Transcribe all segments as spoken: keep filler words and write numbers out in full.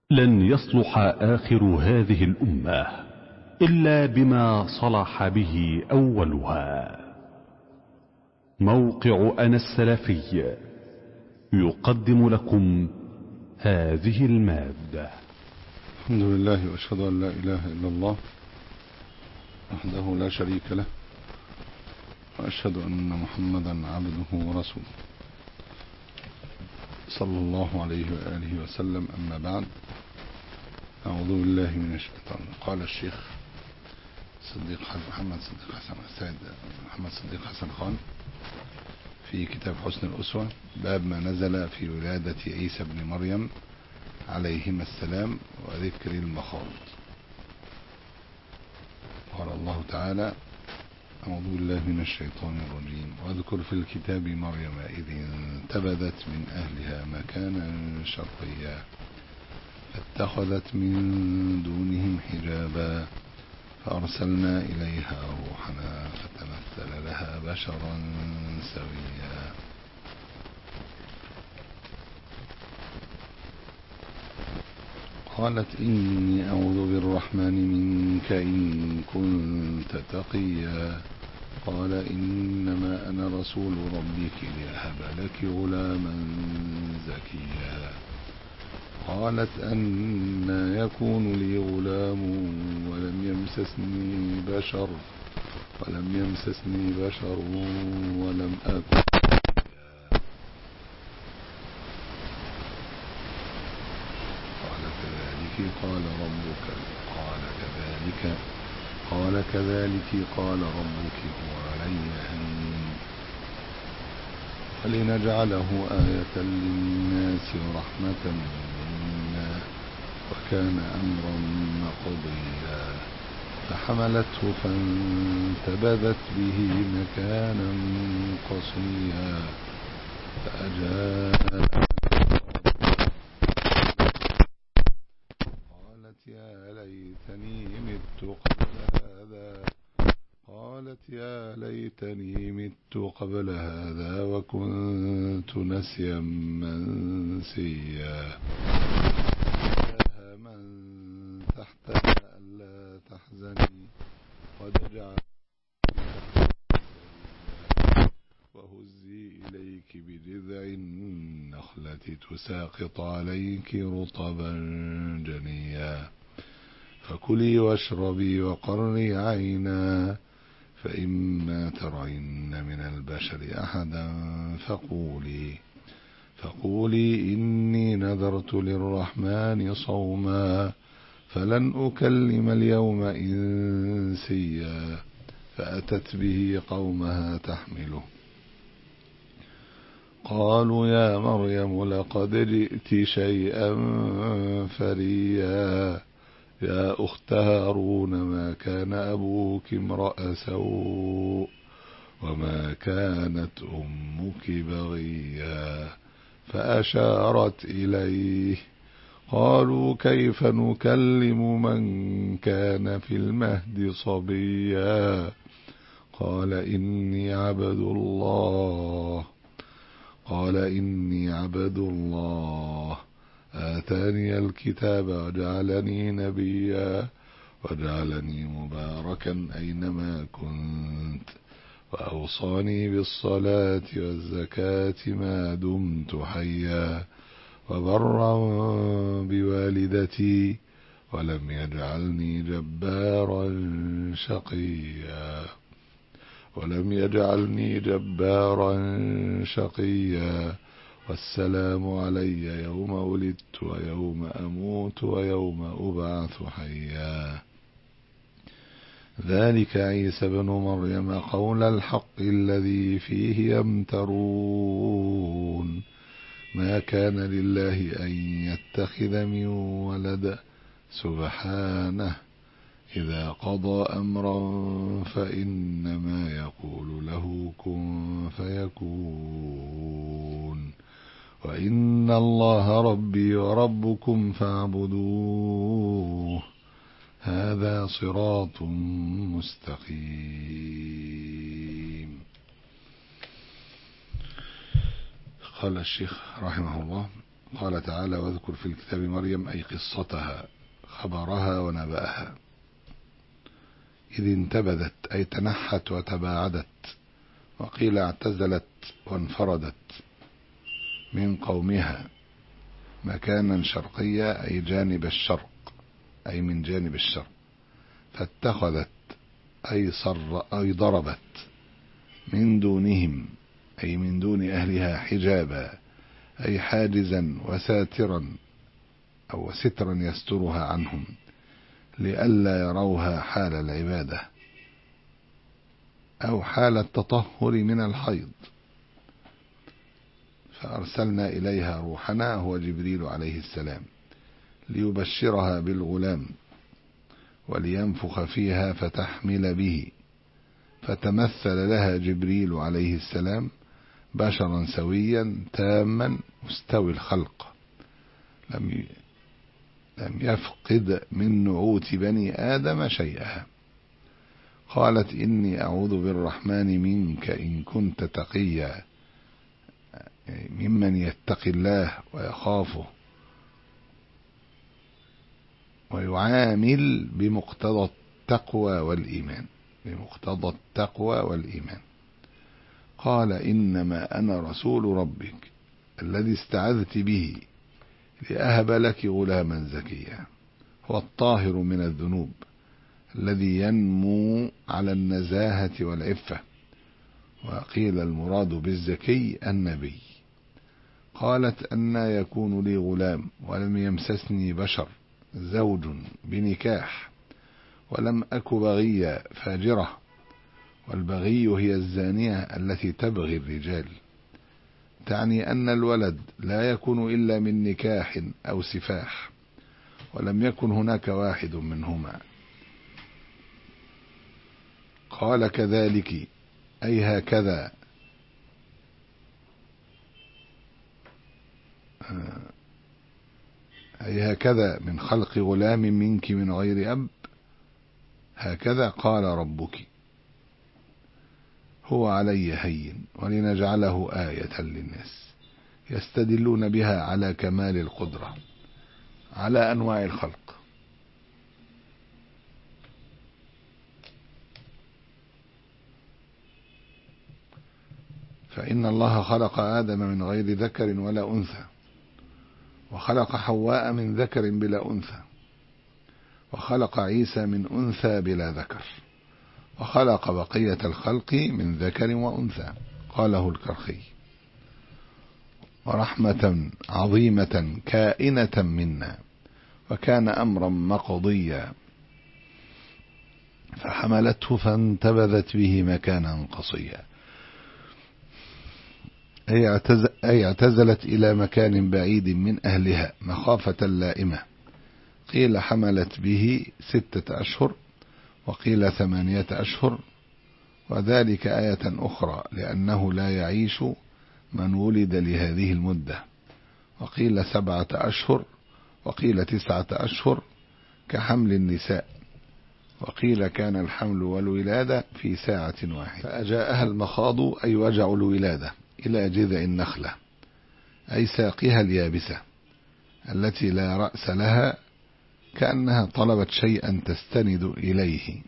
لن يصلح آخر هذه الأمة إلا بما صلح به أولها. موقع أنا السلفي يقدم لكم هذه المادة. الحمد لله وأشهد أن لا إله إلا الله وحده لا شريك له، وأشهد أن محمدا عبده ورسوله صلى الله عليه وآله وسلم. أما بعد، أعوذ بالله من الشيطان. قال الشيخ صديق محمد صديق حسن السيد محمد صديق حسن خان في كتاب حسن الأسوة، باب ما نزل في ولادة عيسى بن مريم عليهما السلام وذكر المخاض. قال الله تعالى: أعوذ بالله من الشيطان الرجيم: واذكر في الكتاب مريم إذ انتبذت من أهلها مكانا شرقيا فاتخذت من دونهم حجابا فأرسلنا إليها روحنا فتمثل لها بشرا سويا. قالت: إني أعوذ بالرحمن منك إن كنت تقيا. قال: إنما أنا رسول ربك لأهب لك غلاما زكيا. قالت: أنى يكون لي غلام ولم يمسسني بشر ولم يمسسني بشر ولم أكن قال ربك قال كذلك قال كذلك قال ربك هو علي هين ولنجعله آية للناس ورحمة منا وكان أمرا مقضيا. فحملته فانتبذت به مكانا قصيا فأجاء يا ليتني مت قبل هذا قالت يا ليتني مت قبل هذا وكنت نسيا منسيا. يا من تحتها ألا تحزني قد جعلت وهزي إليك بجذع النخلة تساقط عليك رطبا جنيا. فكلي واشربي وقري عينا فإما ترين من البشر أحدا فقولي فقولي إني نذرت للرحمن صوما فلن أكلم اليوم إنسيا. فأتت به قومها تحمله قالوا يا مريم لقد جئت شيئا فريا. يا أخت هارون ما كان أبوك امرأ سوء وما كانت أمك بغيا. فأشارت إليه قالوا كيف نكلم من كان في المهد صبيا. قال إني عبد الله قال إني عبد الله آتاني الكتاب وجعلني نبيا وجعلني مباركا أينما كنت وأوصاني بالصلاة والزكاة ما دمت حيا وبرا بوالدتي ولم يجعلني جبارا شقيا ولم يجعلني جبارا شقيا. والسلام علي يوم ولدت ويوم أموت ويوم أبعث حيا. ذلك عيسى بن مريم قول الحق الذي فيه يمترون. ما كان لله أن يتخذ من ولد سبحانه إذا قضى أمرا فإنما يقول له كن فيكون. وإن الله ربي وربكم فاعبدوه هذا صراط مستقيم. قال الشيخ رحمه الله: قال تعالى واذكر في الكتاب مريم أي قصتها خبرها ونبأها إذ انتبذت أي تنحت وتباعدت، وقيل اعتزلت وانفردت من قومها مكانا شرقيا أي جانب الشرق أي من جانب الشرق، فاتخذت أي صر أي ضربت من دونهم أي من دون أهلها حجابا أي حاجزا وساترا أو سترا يسترها عنهم لئلا يروها حال العبادة أو حال التطهر من الحيض، فأرسلنا إليها روحنا هو جبريل عليه السلام ليبشرها بالغلام ولينفخ فيها فتحمل به، فتمثل لها جبريل عليه السلام بشرا سويا تاما مستوي الخلق، لم لم يفقد من نعوت بني آدم شيئا. قالت إني أعوذ بالرحمن منك إن كنت تقيا، ممن يتقي الله ويخافه ويعامل بمقتضى التقوى والإيمان بمقتضى التقوى والإيمان. قال إنما أنا رسول ربك الذي استعذت به لأهب لك غلاما زكيا، هو الطاهر من الذنوب الذي ينمو على النزاهة والعفة، وقيل المراد بالزكي النبي. قالت أن يكون لي غلام ولم يمسسني بشر زوج بنكاح ولم أك بغيا فاجرة، والبغي هي الزانية التي تبغي الرجال، تعني أن الولد لا يكون إلا من نكاح أو سفاح، ولم يكن هناك واحد منهما. قال كذلك أي هكذا أي هكذا من خلق غلام منك من غير أب، هكذا قال ربك هو علي هين ولنجعله آية للناس يستدلون بها على كمال القدرة على أنواع الخلق. فإن الله خلق آدم من غير ذكر ولا أنثى، وخلق حواء من ذكر بلا أنثى، وخلق عيسى من أنثى بلا ذكر، وخلق بقية الخلق من ذكر وأنثى. قاله الكرخي. ورحمة عظيمة كائنة منا، وكان أمرا مقضيا، فحملته فانتبذت به مكانا قصيا، أي اعتزلت إلى مكان بعيد من أهلها مخافة لائمة. قيل حملت به ستة أشهر، وقيل ثمانية أشهر، وذلك آية أخرى لأنه لا يعيش من ولد لهذه المدة. وقيل سبعة أشهر، وقيل تسعة أشهر كحمل النساء، وقيل كان الحمل والولادة في ساعة واحدة. فأجاءها المخاض أي وجع الولادة إلى جذع النخلة أي ساقها اليابسة التي لا رأس لها، كأنها طلبت شيئا تستند إليه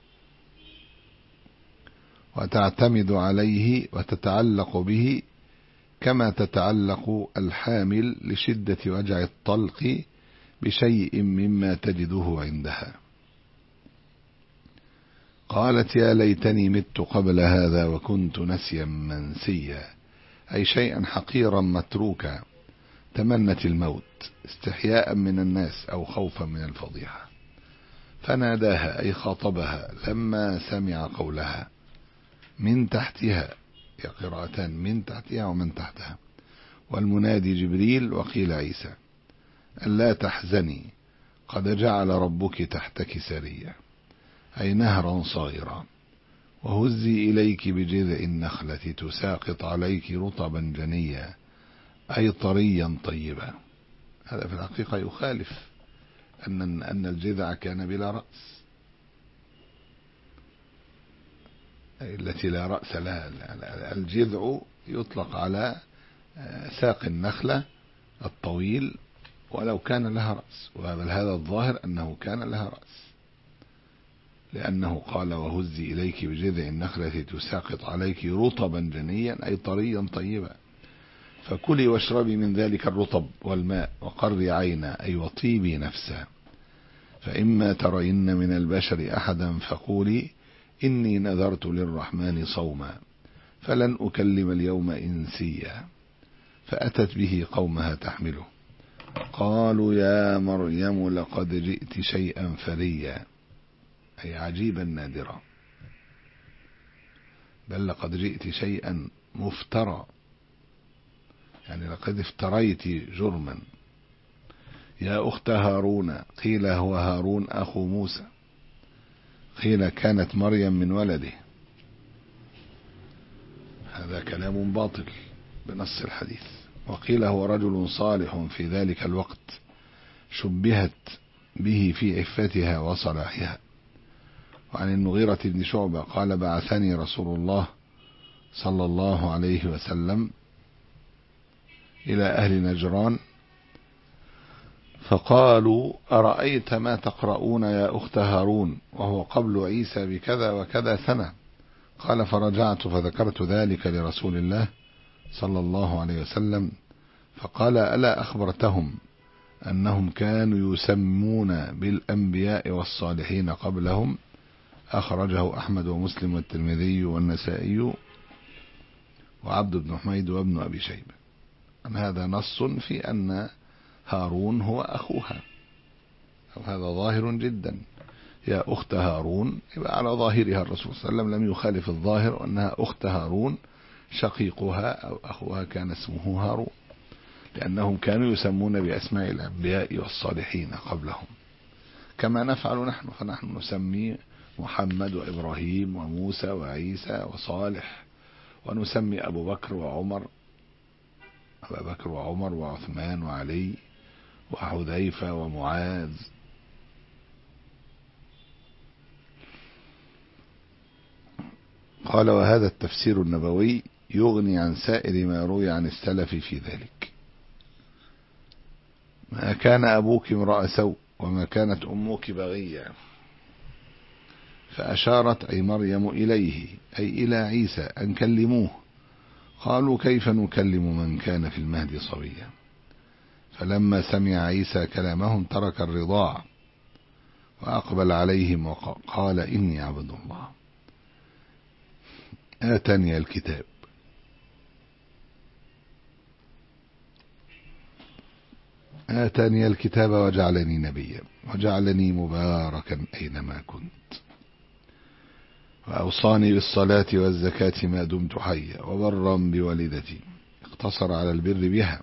وتعتمد عليه وتتعلق به، كما تتعلق الحامل لشدة وجع الطلق بشيء مما تجده عندها. قالت يا ليتني مت قبل هذا وكنت نسيا منسيا، أي شيئا حقيرا متروكا، تمنت الموت استحياء من الناس أو خوفا من الفضيحة. فناداها أي خاطبها لما سمع قولها من تحتها، يا قراءتان من تحتها ومن تحتها، والمنادي جبريل وقيل عيسى، ألا تحزني قد جعل ربك تحتك سريا، أي نهرا صغيرا، وهزي إليك بجذع النخلة تساقط عليك رطبا جنيا، أي طريا طيبا. هذا في الحقيقة يخالف أن أن الجذع كان بلا رأس، التي لا رأس لها. الجذع يطلق على ساق النخلة الطويل ولو كان لها رأس، وبل هذا الظاهر أنه كان لها رأس، لأنه قال وهزي إليك بجذع النخلة تساقط عليك رطبا جنيا أي طريا طيبا، فكلي واشربي من ذلك الرطب والماء وقري عينا أي وطيبي نفسا، فإما ترين من البشر أحدا فقولي إني نذرت للرحمن صوما فلن أكلم اليوم إنسيا، فأتت به قومها تحمله قالوا يا مريم لقد جئت شيئا فريا أي عجيبا نادرا، بل لقد جئت شيئا مفترى يعني لقد افتريت جرما. يا أخت هارون قيل هو هارون أخو موسى، قيل كانت مريم من ولده، هذا كلام باطل بنص الحديث، وقيل هو رجل صالح في ذلك الوقت شبهت به في عفتها وصلاحها. وعن المغيرة بن شعبة قال بعثني رسول الله صلى الله عليه وسلم إلى أهل نجران فقالوا أرأيت ما تقرؤون يا أخت هارون وهو قبل عيسى بكذا وكذا سنة، قال فرجعت فذكرت ذلك لرسول الله صلى الله عليه وسلم فقال ألا أخبرتهم أنهم كانوا يسمون بالأنبياء والصالحين قبلهم، أخرجه أحمد ومسلم والترمذي والنسائي وعبد بن حميد وابن أبي شيبة. هذا نص في أن هارون هو أخوها، هذا ظاهر جدا، يا أخت هارون يبقى على ظاهرها الرسول صلى الله عليه وسلم لم يخالف الظاهر أنها أخت هارون شقيقها أو أخوها كان اسمه هارون، لأنهم كانوا يسمون بأسماء الأنبياء والصالحين قبلهم كما نفعل نحن، فنحن نسمي محمد وإبراهيم وموسى وعيسى وصالح، ونسمي أبو بكر وعمر أبا بكر وعمر وعثمان وعلي وحذيفة ومعاذ. قال وهذا التفسير النبوي يغني عن سائر ما روي عن السلف في ذلك. ما كان أبوك امرأ سوء وما كانت أمك بغيا، فأشارت أي مريم إليه أي إلى عيسى أن كلموه، قالوا كيف نكلم من كان في المهد صبيا، فلما سمع عيسى كلامهم ترك الرضاع وأقبل عليهم وقال إني عبد الله آتاني الكتاب آتاني الكتاب وجعلني نبيا وجعلني مباركا أينما كنت وأوصاني بالصلاة والزكاة ما دمت حيا وبرا بوالدتي. اقتصر على البر بها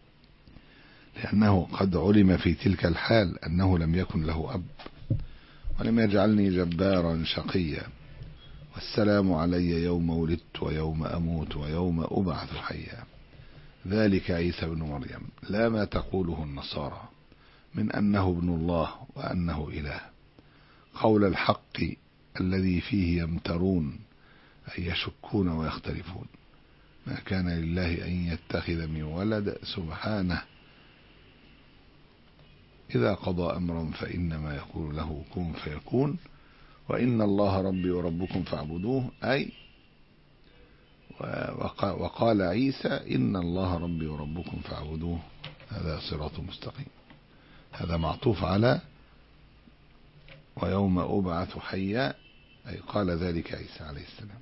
لأنه قد علم في تلك الحال أنه لم يكن له أب، ولم يجعلني جبارا شقيا، والسلام علي يوم ولدت ويوم أموت ويوم أبعث حيا، ذلك عيسى بن مريم لا ما تقوله النصارى من أنه ابن الله وأنه إله، قول الحق الذي فيه يمترون أي يشكون ويختلفون، ما كان لله أن يتخذ من ولد سبحانه إذا قضى أمرا فإنما يقول له كن فيكون، وإن الله ربي وربكم فاعبدوه أي وقال عيسى إن الله ربي وربكم فاعبدوه، هذا صراط مستقيم، هذا معطوف على ويوم أبعث حيا أي قال ذلك عيسى عليه السلام.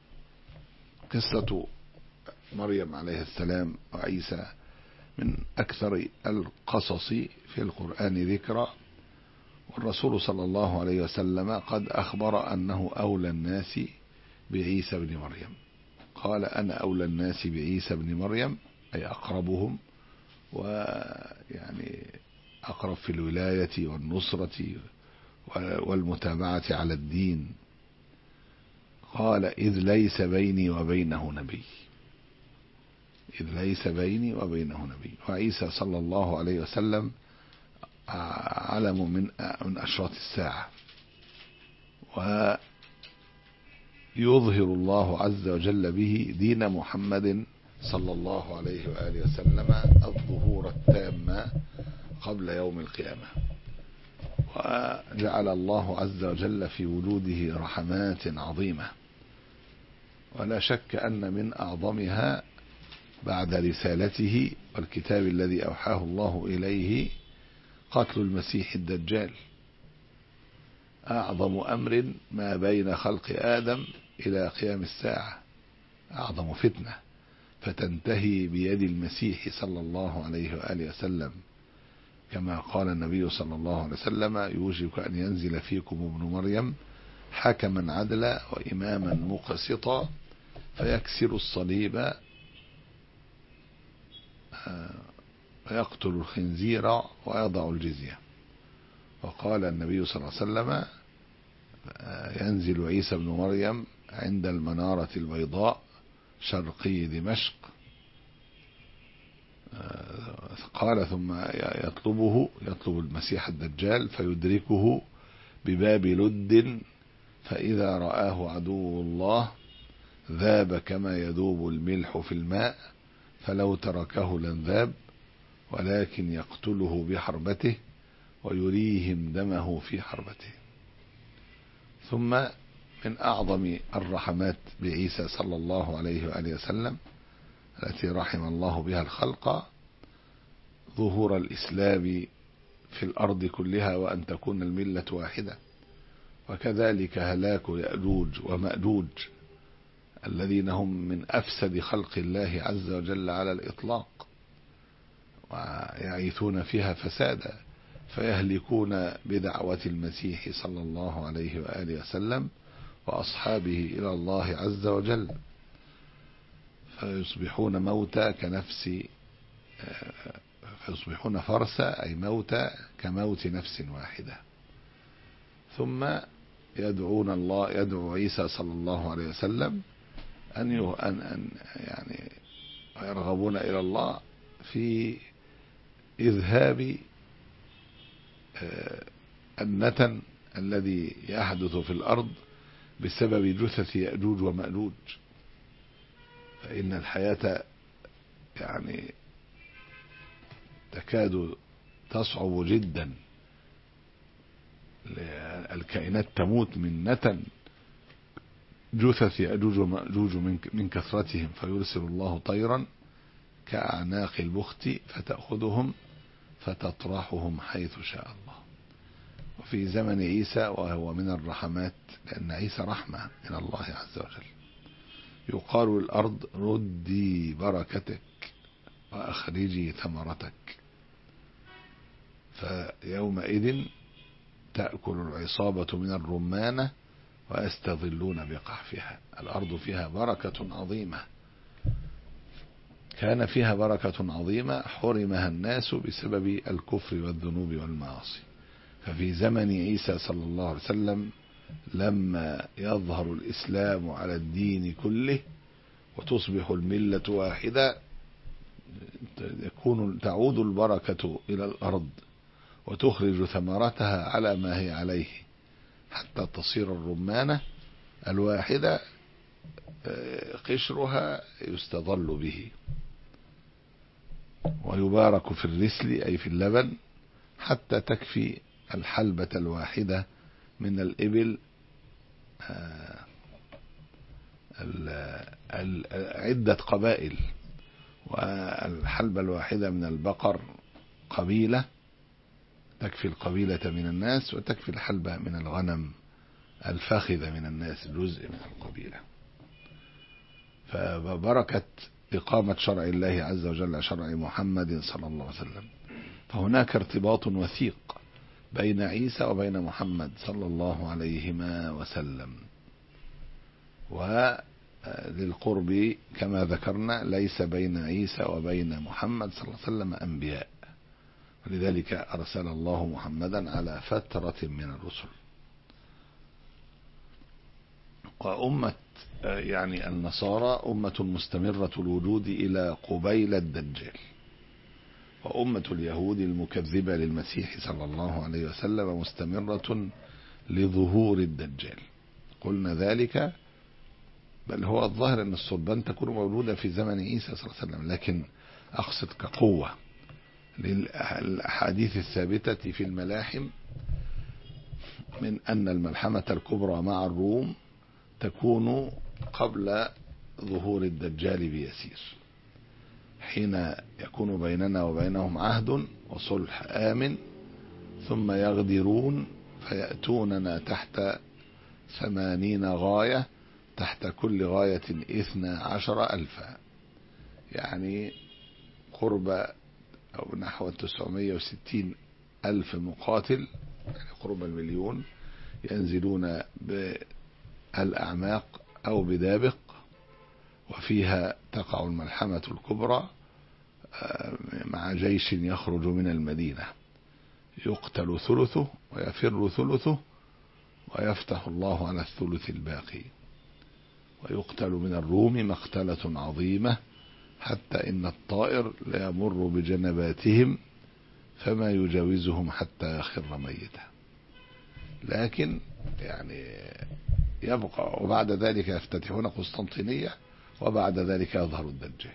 قصة مريم عليه السلام وعيسى من أكثر القصص في القرآن ذكرى، والرسول صلى الله عليه وسلم قد أخبر أنه أولى الناس بعيسى بن مريم، قال أنا أولى الناس بعيسى بن مريم أي أقربهم ويعني أقرب في الولاية والنصرة والمتابعة على الدين، قال إذ ليس بيني وبينه نبي، إذ ليس بيني وبينه نبي. وعيسى صلى الله عليه وسلم علم من من أشراط الساعة، ويظهر الله عز وجل به دين محمد صلى الله عليه وآله وسلم الظهور التام قبل يوم القيامة. وجعل الله عز وجل في وجوده رحمات عظيمة، ولا شك أن من أعظمها بعد رسالته والكتاب الذي أوحاه الله إليه قتل المسيح الدجال. أعظم أمر ما بين خلق آدم إلى قيام الساعة، أعظم فتنة، فتنتهي بيد المسيح صلى الله عليه وآله وسلم، كما قال النبي صلى الله عليه وسلم: يوشك أن ينزل فيكم ابن مريم حكما عدلا وإماما مقسطا فيكسر الصليب ويقتل الخنزير ويضع الجزية. وقال النبي صلى الله عليه وسلم: ينزل عيسى ابن مريم عند المنارة البيضاء شرقي دمشق. قال: ثم يطلبه يطلب المسيح الدجال فيدركه بباب لد، فإذا رآه عدو الله ذاب كما يذوب الملح في الماء، فلو تركه لانذاب، ولكن يقتله بحربته ويريهم دمه في حربته. ثم من أعظم الرحمات بعيسى صلى الله عليه وآله وسلم التي رحم الله بها الخلق ظهور الإسلام في الأرض كلها، وأن تكون الملة واحدة. وكذلك هلاك يأجوج ومأجوج الذين هم من أفسد خلق الله عز وجل على الإطلاق، ويعيثون فيها فسادا، فيهلكون بدعوة المسيح صلى الله عليه وآله وسلم وأصحابه إلى الله عز وجل، فيصبحون موتى كنفس فيصبحون فرسا، أي موتى كموت نفس واحدة. ثم يدعون الله يدعو عيسى صلى الله عليه وسلم أن أن أن يعني يرغبون إلى الله في إذهاب النتن الذي يحدث في الأرض بسبب جثث يأجوج ومأجوج، فإن الحياة يعني تكاد تصعب جدا، الكائنات تموت من نتن جثث يأجوج ومأجوج من كثرتهم، فيرسل الله طيرا كأعناق البخت فتأخذهم فتطرحهم حيث شاء الله. وفي زمن عيسى، وهو من الرحمات لأن عيسى رحمة من الله عز وجل، يقال الأرض ردي بركتك وأخرجي ثمرتك، فيومئذ تأكل العصابة من الرمانة ويستظلون بقحفها. الأرض فيها بركة عظيمة، كان فيها بركة عظيمة حرمها الناس بسبب الكفر والذنوب والمعاصي. ففي زمن عيسى صلى الله عليه وسلم لما يظهر الإسلام على الدين كله وتصبح الملة واحدة، يكون تعود البركة إلى الأرض وتخرج ثمرتها على ما هي عليه، حتى تصير الرمانة الواحدة قشرها يستظل به، ويبارك في الرسل أي في اللبن، حتى تكفي الحلبة الواحدة من الإبل عدة قبائل، والحلبة الواحدة من البقر قبيلة تكفي القبيلة من الناس، وتكفي الحلبة من الغنم الفخذ من الناس جزء من القبيلة. فبركة إقامة شرع الله عز وجل شرع محمد صلى الله عليه وسلم، فهناك ارتباط وثيق بين عيسى وبين محمد صلى الله عليهما وسلم. وللقرب كما ذكرنا ليس بين عيسى وبين محمد صلى الله عليه وسلم أنبياء، ولذلك أرسل الله محمدا على فترة من الرسل. وأمة يعني النصارى أمة مستمرة الوجود إلى قبيل الدجال، وأمة اليهود المكذبة للمسيح صلى الله عليه وسلم مستمرة لظهور الدجال. قلنا ذلك بل هو الظاهر أن الصلبان تكون موجودة في زمن عيسى صلى الله عليه وسلم، لكن أقصد كقوة للأحاديث الثابتة في الملاحم من أن الملحمة الكبرى مع الروم تكون قبل ظهور الدجال بيسير، حين يكون بيننا وبينهم عهد وصلح آمن، ثم يغدرون فيأتوننا تحت ثمانين غاية، تحت كل غاية اثنى عشر ألفا، يعني قرب أو نحو تسعمائة وستين ألف مقاتل، يعني قرب المليون، ينزلون بالأعماق أو بدابق، وفيها تقع الملحمة الكبرى مع جيش يخرج من المدينة، يقتل ثلثه ويفر ثلثه، ويفتح الله على الثلث الباقي، ويقتل من الروم مقتلة عظيمة، حتى إن الطائر لا يمر بجنباتهم فما يجاوزهم حتى يخر ميتا. لكن يعني يبقى، وبعد ذلك يفتتحون قسطنطينية، وبعد ذلك يظهر الدجال،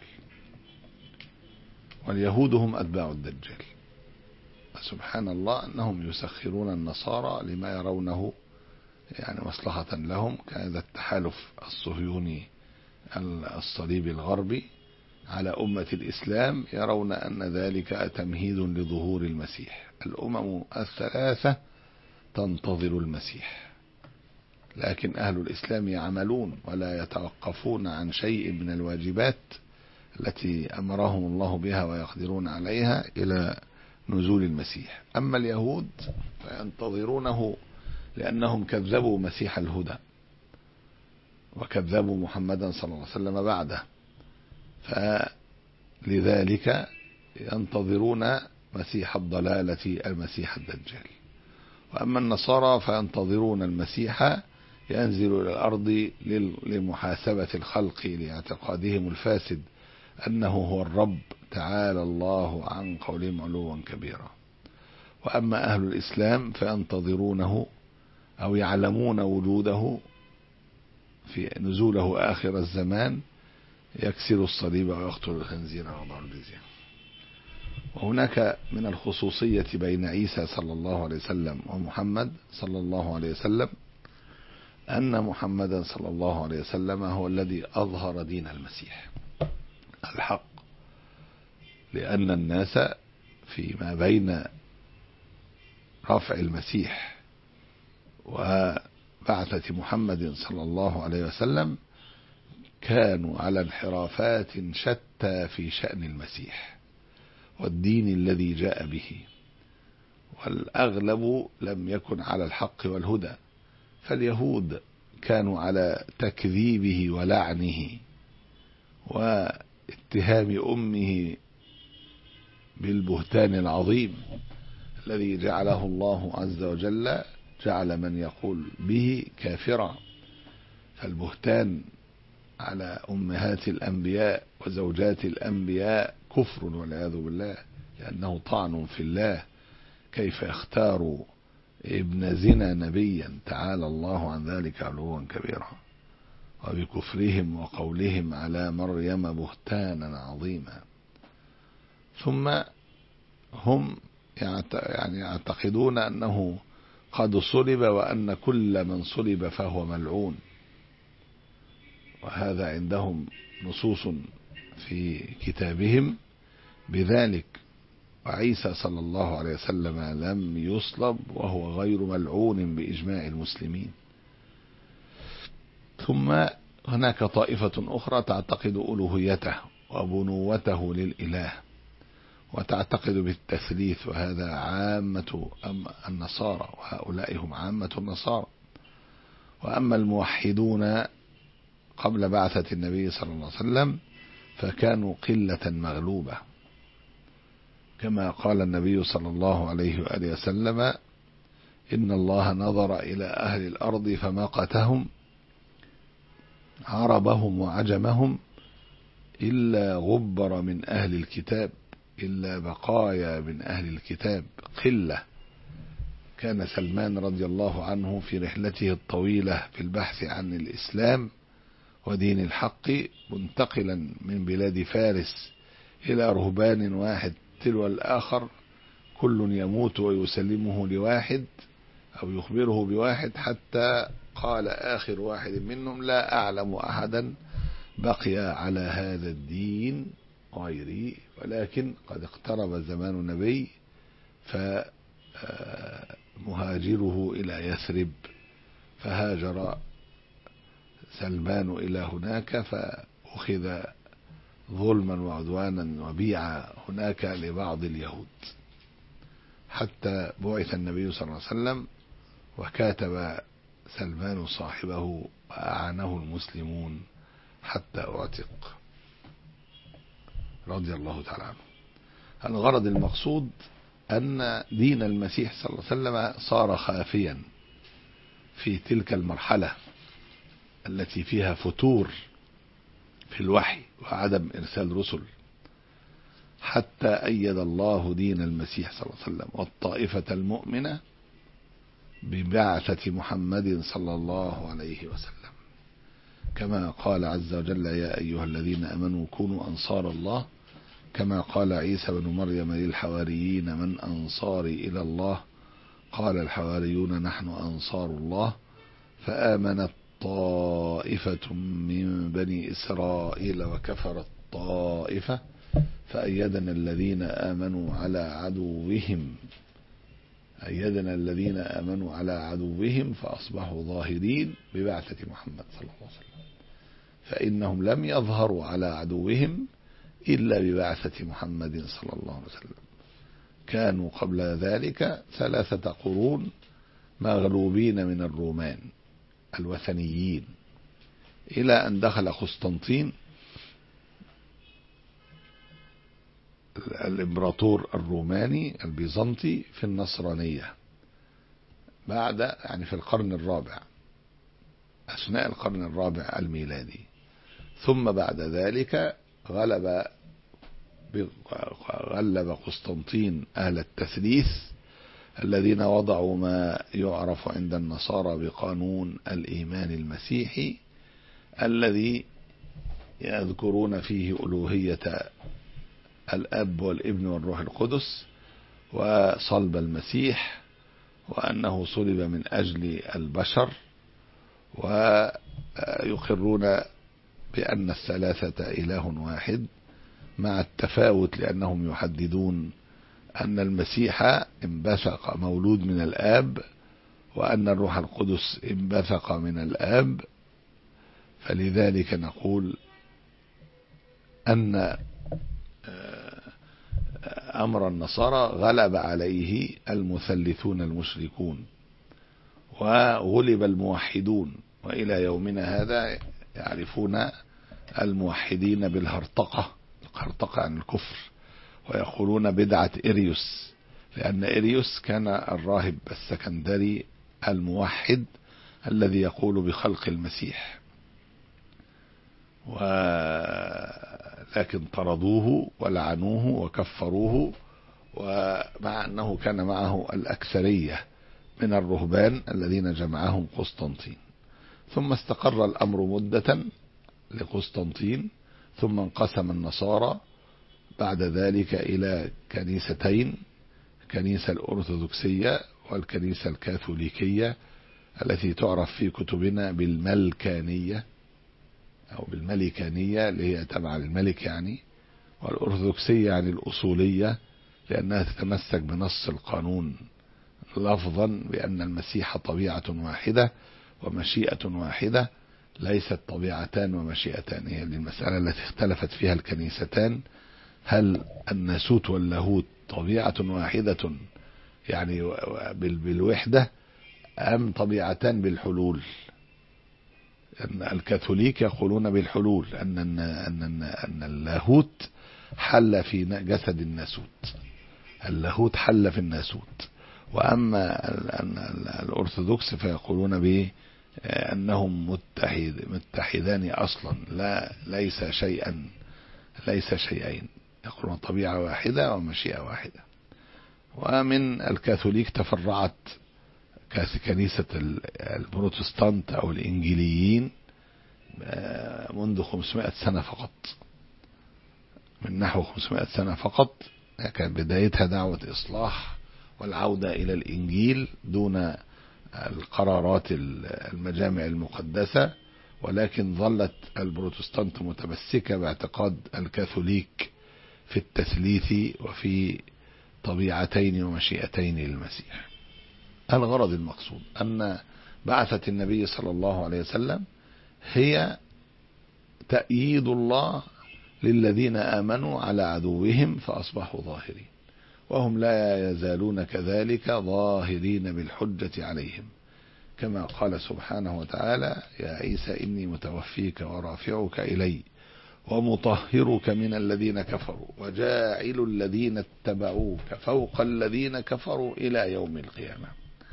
واليهود هم أتباع الدجال. سبحان الله أنهم يسخرون النصارى لما يرونه يعني مصلحة لهم، كان التحالف الصهيوني الصليبي الغربي على أمة الإسلام، يرون أن ذلك تمهيد لظهور المسيح. الأمم الثلاثة تنتظر المسيح، لكن أهل الإسلام يعملون ولا يتوقفون عن شيء من الواجبات التي أمرهم الله بها ويقدرون عليها إلى نزول المسيح. أما اليهود فينتظرونه لأنهم كذبوا مسيح الهدى وكذبوا محمدا صلى الله عليه وسلم بعده، فلذلك ينتظرون مسيح الضلالة المسيح الدجال. وأما النصارى فينتظرون المسيح ينزل إلى الأرض لمحاسبة الخلق لاعتقادهم الفاسد أنه هو الرب تعالى الله عن قولهم علوا كبيرا. وأما أهل الإسلام فينتظرونه أو يعلمون وجوده في نزوله آخر الزمان، يكسر الصليب ويقتل الخنزير ويضع الجزية. وهناك من الخصوصية بين عيسى صلى الله عليه وسلم ومحمد صلى الله عليه وسلم أن محمدا صلى الله عليه وسلم هو الذي أظهر دين المسيح الحق، لأن الناس فيما بين رفع المسيح وبعثة محمد صلى الله عليه وسلم كانوا على انحرافات شتى في شأن المسيح والدين الذي جاء به، والأغلب لم يكن على الحق والهدى. فاليهود كانوا على تكذيبه ولعنه واتهام أمه بالبهتان العظيم الذي جعله الله عز وجل، جعل من يقول به كافرا. فالبهتان على أمهات الأنبياء وزوجات الأنبياء كفر والعياذ بالله، لأنه طعن في الله. كيف يختار ابن زنا نبيا تعالى الله عن ذلك علوا كبيرا، وبكفرهم وقولهم على مريم بهتانا عظيما. ثم هم يعني يعتقدون أنه قد صلب وأن كل من صلب فهو ملعون، وهذا عندهم نصوص في كتابهم بذلك. وعيسى صلى الله عليه وسلم لم يصلب وهو غير ملعون بإجماع المسلمين. ثم هناك طائفة أخرى تعتقد ألوهيته وبنوته للإله وتعتقد بالتثليث، وهذا عامة النصارى، وهؤلاء هم عامة النصارى. وأما الموحدون قبل بعثة النبي صلى الله عليه وسلم فكانوا قلة مغلوبة، كما قال النبي صلى الله عليه وآله وسلم: إن الله نظر إلى أهل الأرض فمقتهم عربهم وعجمهم إلا غبر من أهل الكتاب، إلا بقايا من أهل الكتاب قلة. كان سلمان رضي الله عنه في رحلته الطويلة في البحث عن الإسلام ودين الحق، منتقلا من بلاد فارس إلى رهبان واحد تلو الآخر، كل يموت ويسلمه لواحد أو يخبره بواحد، حتى قال آخر واحد منهم: لا أعلم أحدا بقي على هذا الدين غيري، ولكن قد اقترب زمان النبي فمهاجره إلى يثرب، فهاجر سلمان إلى هناك، فأخذ ظلما وعدوانا وبيع هناك لبعض اليهود، حتى بعث النبي صلى الله عليه وسلم وكاتب سلمان صاحبه وأعانه المسلمون حتى أعتق رضي الله تعالى عنه. الغرض المقصود أن دين المسيح صلى الله عليه وسلم صار خافيا في تلك المرحلة التي فيها فتور في الوحي وعدم إرسال رسل، حتى أيد الله دين المسيح صلى الله عليه وسلم والطائفة المؤمنة ببعثة محمد صلى الله عليه وسلم، كما قال عز وجل: يا أيها الذين آمنوا كونوا أنصار الله، كما قال عيسى بن مريم للحواريين: من أنصاري إلى الله؟ قال الحواريون: نحن أنصار الله. فآمنت طائفة من بني إسرائيل وكفرت طائفة فأيدنا الذين آمنوا على عدوهم أيدنا الذين آمنوا على عدوهم فأصبحوا ظاهرين ببعثة محمد صلى الله عليه وسلم، فإنهم لم يظهروا على عدوهم إلا ببعثة محمد صلى الله عليه وسلم. كانوا قبل ذلك ثلاثة قرون مغلوبين من الرومان الوثنيين، إلى أن دخل قسطنطين الإمبراطور الروماني البيزنطي في النصرانية بعد يعني في القرن الرابع، أثناء القرن الرابع الميلادي. ثم بعد ذلك غلب غلب قسطنطين أهل التثليث الذين وضعوا ما يعرف عند النصارى بقانون الإيمان المسيحي، الذي يذكرون فيه ألوهية الأب والابن والروح القدس وصلب المسيح، وأنه صلب من أجل البشر، ويقرون بأن الثلاثة إله واحد، مع التفاوت لأنهم يحددون أن المسيح انبثق مولود من الآب، وأن الروح القدس انبثق من الآب. فلذلك نقول أن أمر النصارى غلب عليه المثلثون المشركون وغلب الموحدون، وإلى يومنا هذا يعرفون الموحدين بالهرطقة، الهرطقة عن الكفر، ويقولون بدعة إريوس، لأن إريوس كان الراهب السكندري الموحد الذي يقول بخلق المسيح، ولكن طردوه ولعنوه وكفروه، ومع أنه كان معه الأكثرية من الرهبان الذين جمعهم قسطنطين. ثم استقر الأمر مدة لقسطنطين، ثم انقسم النصارى بعد ذلك إلى كنيستين: الكنيسة الأرثوذكسية والكنيسة الكاثوليكية، التي تعرف في كتبنا بالملكانية أو بالملكانية اللي هي تبع الملك يعني، والأرثوذكسية يعني الأصولية لأنها تتمسك بنص القانون لفظا بأن المسيح طبيعة واحدة ومشيئة واحدة، ليست طبيعتان ومشيئتان. هي المسألة التي اختلفت فيها الكنيستان: هل الناسوت واللاهوت طبيعة واحدة يعني بالوحدة، أم طبيعتان بالحلول؟ أن الكاثوليك يقولون بالحلول، أن أن أن اللاهوت حل في جسد الناسوت، اللاهوت حل في الناسوت. وأما الأرثوذكس فيقولون بأنهم متحد متحدان أصلا، لا ليس شيئا ليس شيئين، يقولون طبيعة واحدة ومشيئة واحدة. ومن الكاثوليك تفرعت كنيسة البروتستانت أو الإنجيليين منذ خمسمائة سنة فقط، من نحو خمسمائة سنة فقط. كانت بدايتها دعوة إصلاح والعودة إلى الإنجيل دون القرارات المجامع المقدسة، ولكن ظلت البروتستانت متمسكة باعتقاد الكاثوليك في التثليث وفي طبيعتين ومشيئتين للمسيح. الغرض المقصود أن بعثة النبي صلى الله عليه وسلم هي تأييد الله للذين آمنوا على عدوهم فأصبحوا ظاهرين، وهم لا يزالون كذلك ظاهرين بالحجة عليهم، كما قال سبحانه وتعالى: يا عيسى إني متوفيك ورافعك إلي ومطهرك من الذين كفروا وجاعل الذين اتبعوك فوق الذين كفروا إلى يوم القيامة.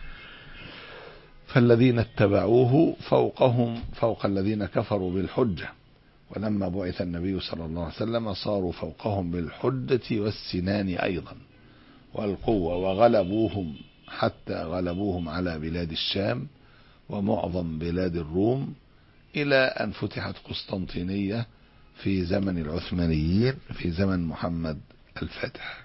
فالذين اتبعوه فوقهم فوق الذين كفروا بالحجة، ولما بعث النبي صلى الله عليه وسلم صاروا فوقهم بالحجة والسنان أيضا والقوة، وغلبوهم حتى غلبوهم على بلاد الشام ومعظم بلاد الروم، إلى أن فتحت قسطنطينية في زمن العثمانيين في زمن محمد الفاتح،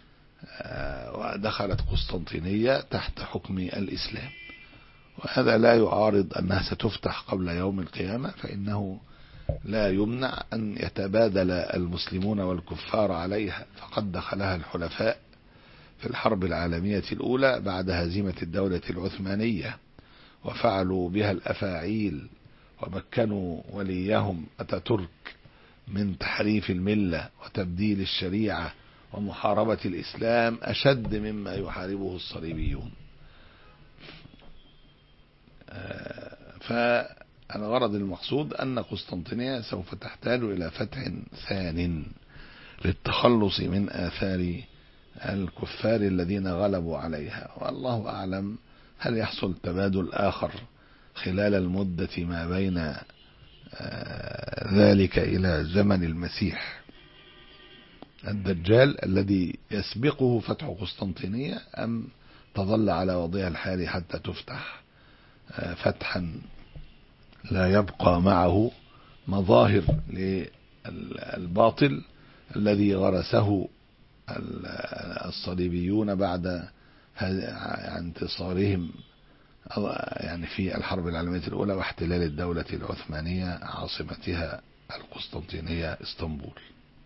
ودخلت قسطنطينية تحت حكم الإسلام. وهذا لا يعارض أنها ستفتح قبل يوم القيامة، فإنه لا يمنع أن يتبادل المسلمون والكفار عليها، فقد دخلها الحلفاء في الحرب العالمية الأولى بعد هزيمة الدولة العثمانية، وفعلوا بها الأفاعيل، ومكنوا وليهم أتاتورك من تحريف الملة وتبديل الشريعة ومحاربة الإسلام أشد مما يحاربه الصليبيون. فالغرض المقصود أن قسطنطينية سوف تحتاج إلى فتح ثان للتخلص من آثار الكفار الذين غلبوا عليها، والله أعلم هل يحصل تبادل آخر خلال المدة ما بين ذلك إلى زمن المسيح الدجال الذي يسبقه فتح قسطنطينية، أم تظل على وضعها الحالي حتى تفتح فتحا لا يبقى معه مظاهر للباطل الذي غرسه الصليبيون بعد انتصارهم يعني في الحرب العالمية الأولى واحتلال الدولة العثمانية عاصمتها القسطنطينية اسطنبول.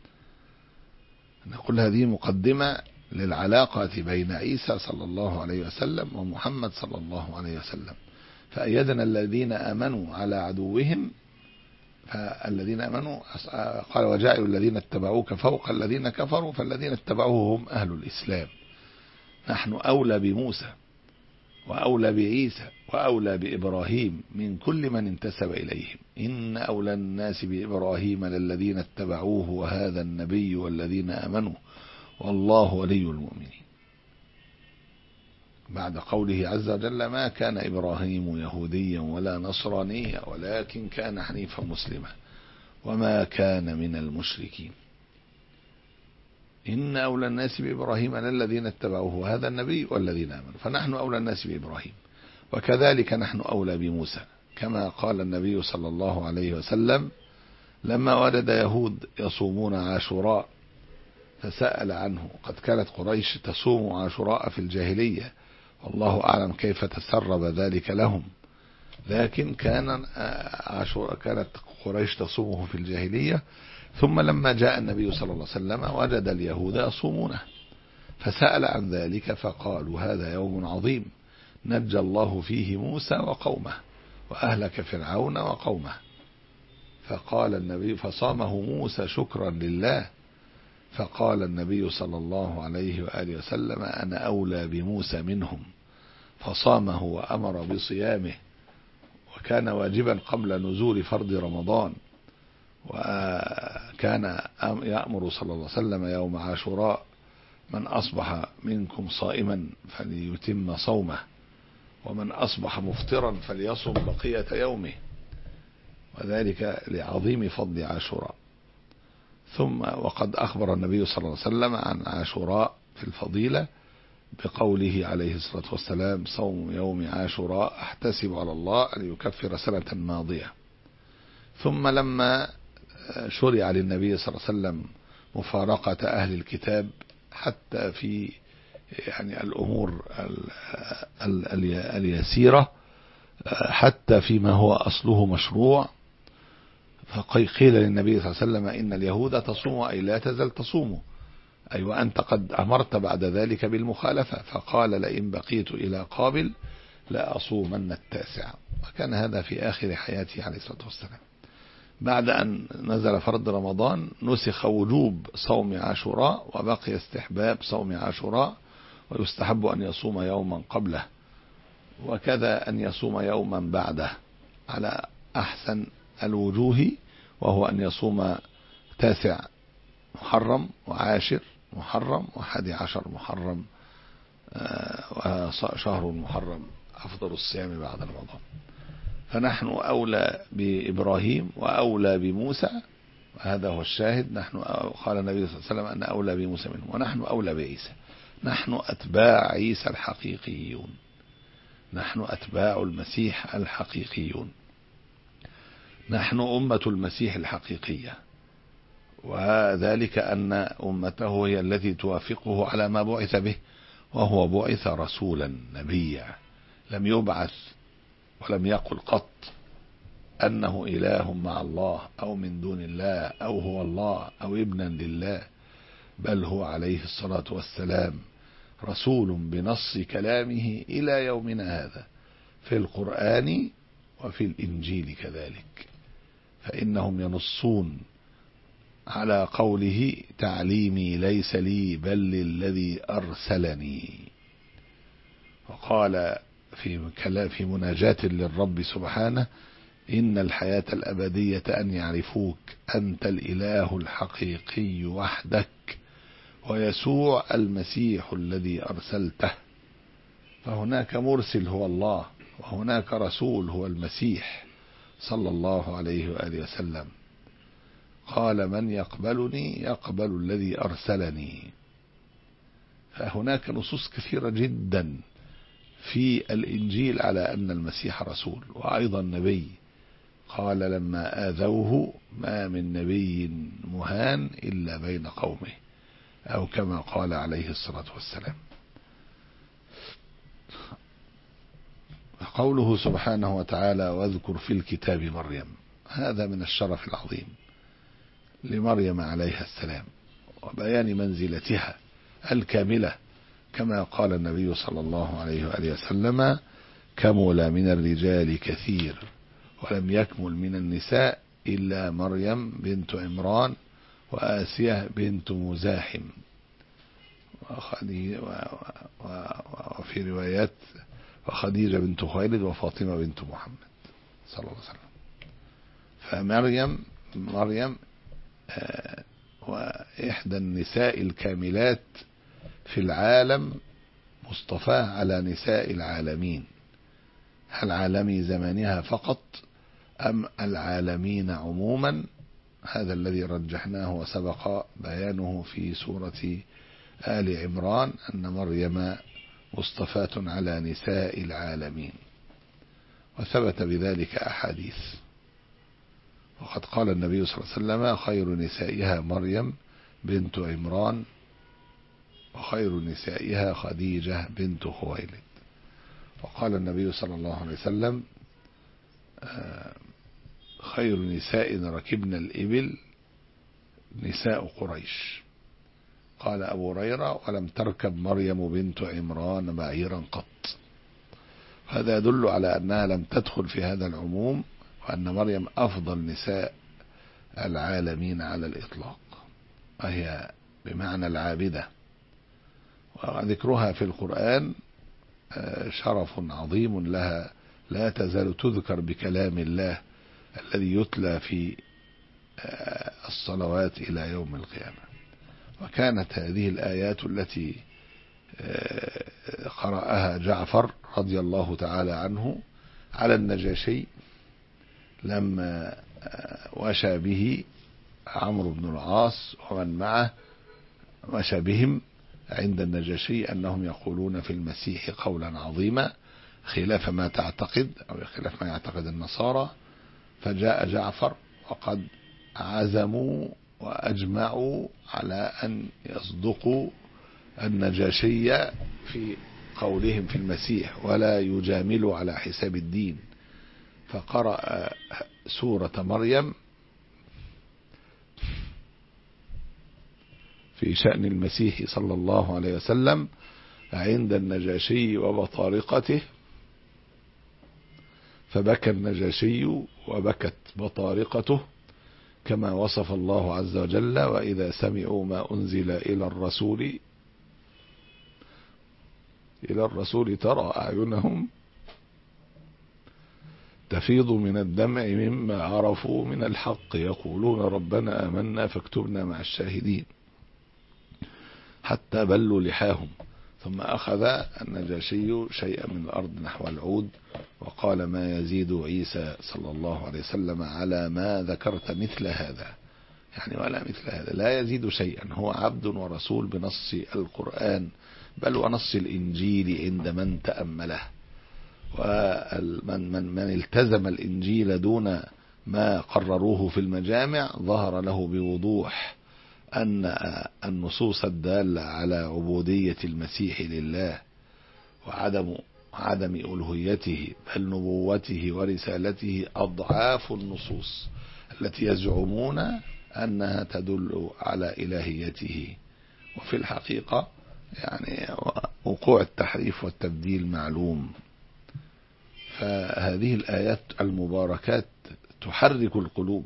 نقول هذه مقدمة للعلاقة بين عيسى صلى الله عليه وسلم ومحمد صلى الله عليه وسلم. فأيدنا الذين آمنوا على عدوهم، فالذين آمنوا قال وجاعلوا الذين اتبعوك فوق الذين كفروا، فالذين اتبعوه هم أهل الإسلام. نحن أولى بموسى وأولى بعيسى وأولى بإبراهيم من كل من انتسب إليهم. إن أولى الناس بإبراهيم للذين اتبعوه وهذا النبي والذين آمنوا والله ولي المؤمنين. بعد قوله عز وجل ما كان إبراهيم يهوديا ولا نصرانيا ولكن كان حنيفا مسلما وما كان من المشركين. إن أولى الناس بإبراهيم للذين اتبعوه وهذا النبي والذين آمنوا، فنحن أولى الناس بإبراهيم، وكذلك نحن أولى بموسى، كما قال النبي صلى الله عليه وسلم لما وجد يهود يصومون عاشوراء فسأل عنه، قد كانت قريش تصوم عاشوراء في الجاهلية، والله أعلم كيف تسرب ذلك لهم، لكن كان عاشوراء كانت قريش تصومه في الجاهلية، ثم لما جاء النبي صلى الله عليه وسلم وجد اليهود يصومونه فسأل عن ذلك فقالوا هذا يوم عظيم نجى الله فيه موسى وقومه وأهلك فرعون وقومه، فقال النبي فصامه موسى شكرا لله، فقال النبي صلى الله عليه وآله وسلم أنا أولى بموسى منهم، فصامه وأمر بصيامه، وكان واجبا قبل نزول فرض رمضان، وكان يأمر صلى الله عليه وسلم يوم عاشوراء من أصبح منكم صائما فليتم صومه، ومن أصبح مفطرا فليصم بقية يومه، وذلك لعظيم فضل عاشوراء. ثم وقد أخبر النبي صلى الله عليه وسلم عن عاشوراء في الفضيلة بقوله عليه الصلاة والسلام صوم يوم عاشوراء أحتسب على الله أن يكفر سنة ماضية، ثم لما شرع للنبي صلى الله عليه وسلم مفارقة أهل الكتاب حتى في يعني الأمور ال ال اليسيرة، حتى فيما هو أصله مشروع، فقيل للنبي صلى الله عليه وسلم إن اليهود تصوم أي لا تزال تصوم، أي وأنت قد أمرت بعد ذلك بالمخالفة، فقال لئن بقيت إلى قابل لا أصومن التاسع. وكان هذا في آخر حياته عليه الصلاة والسلام. بعد أن نزل فرض رمضان نسخ وجوب صوم عاشوراء وبقي استحباب صوم عاشوراء، ويستحب أن يصوم يوما قبله، وكذا أن يصوم يوما بعده على أحسن الوجوه، وهو أن يصوم تاسع محرم وعاشر محرم وحادي عشر محرم، وشهر المحرم أفضل الصيام بعد رمضان. فنحن أولى بإبراهيم وأولى بموسى، وهذا هو الشاهد. نحن قال النبي صلى الله عليه وسلم أن أولى بموسى منه، ونحن أولى بعيسى. نحن أتباع عيسى الحقيقيون، نحن أتباع المسيح الحقيقيون، نحن أمة المسيح الحقيقية، وذلك أن أمته هي التي توافقه على ما بعث به، وهو بعث رسولا نبيا، لم يبعث ولم يقل قط أنه إله مع الله أو من دون الله أو هو الله أو ابنا لله، بل هو عليه الصلاة والسلام رسول بنص كلامه إلى يومنا هذا في القرآن وفي الإنجيل كذلك، فإنهم ينصون على قوله تعليمي ليس لي بل للذي أرسلني. وقال في كلام في مناجاة للرب سبحانه إن الحياة الأبدية أن يعرفوك أنت الإله الحقيقي وحدك ويسوع المسيح الذي أرسلته. فهناك مرسل هو الله، وهناك رسول هو المسيح صلى الله عليه وآله وسلم. قال من يقبلني يقبل الذي أرسلني. فهناك نصوص كثيرة جدا في الإنجيل على أن المسيح رسول وأيضا نبي. قال لما آذوه ما من نبي مهان إلا بين قومه، أو كما قال عليه الصلاة والسلام. قوله سبحانه وتعالى واذكر في الكتاب مريم، هذا من الشرف العظيم لمريم عليها السلام وبيان منزلتها الكاملة، كما قال النبي صلى الله عليه وآله وسلم كمل من الرجال كثير ولم يكمل من النساء إلا مريم بنت عمران وآسية بنت مزاحم، وفي روايات وخديجة بنت خويلد وفاطمة بنت محمد صلى الله عليه وسلم. فمريم مريم وإحدى النساء الكاملات في العالم، مصطفاة على نساء العالمين. هل عالمي زمانها فقط أم العالمين عموما؟ هذا الذي رجحناه وسبق بيانه في سورة آل عمران أن مريم مصطفاة على نساء العالمين، وثبت بذلك أحاديث. وقد قال النبي صلى الله عليه وسلم خير نسائها مريم بنت عمران وخير نسائها خديجة بنت خويلد. وقال النبي صلى الله عليه وسلم خير نساء ركبن الإبل نساء قريش. قال أبو هريرة ولم تركب مريم بنت عمران بعيرا قط. هذا يدل على أنها لم تدخل في هذا العموم، وأن مريم أفضل نساء العالمين على الإطلاق، وهي بمعنى العابدة. وذكرها في القرآن شرف عظيم لها، لا تزال تذكر بكلام الله الذي يتلى في الصلوات إلى يوم القيامة. وكانت هذه الآيات التي قرأها جعفر رضي الله تعالى عنه على النجاشي لما وشى به عمرو بن العاص ومن معه، وشى بهم عند النجاشي أنهم يقولون في المسيح قولا عظيما خلاف ما تعتقد أو خلاف ما يعتقد النصارى. فجاء جعفر وقد عزموا وأجمعوا على أن يصدقوا النجاشي في قولهم في المسيح ولا يجاملوا على حساب الدين، فقرأ سورة مريم في شأن المسيح صلى الله عليه وسلم عند النجاشي وبطارقته، فبكى النجاشي وبكت بطارقته كما وصف الله عز وجل: وإذا سمعوا ما أنزل إلى الرسول إلى الرسول ترى أعينهم تفيض من الدمع مما عرفوا من الحق يقولون ربنا آمنا فاكتبنا مع الشاهدين، حتى بلوا لحاهم. ثم أخذ النجاشي شيئا من الأرض نحو العود وقال: ما يزيد عيسى صلى الله عليه وسلم على ما ذكرت مثل هذا، يعني ولا مثل هذا، لا يزيد شيئا، هو عبد ورسول بنص القرآن بل ونص الإنجيل عند من تأمله، ومن من من التزم الإنجيل دون ما قرروه في المجامع ظهر له بوضوح أن النصوص الدالة على عبودية المسيح لله وعدم عدم ألوهيته بل نبوته ورسالته أضعاف النصوص التي يزعمون أنها تدل على إلهيته. وفي الحقيقة يعني وقوع التحريف والتبديل معلوم. فهذه الآيات المباركات تحرك القلوب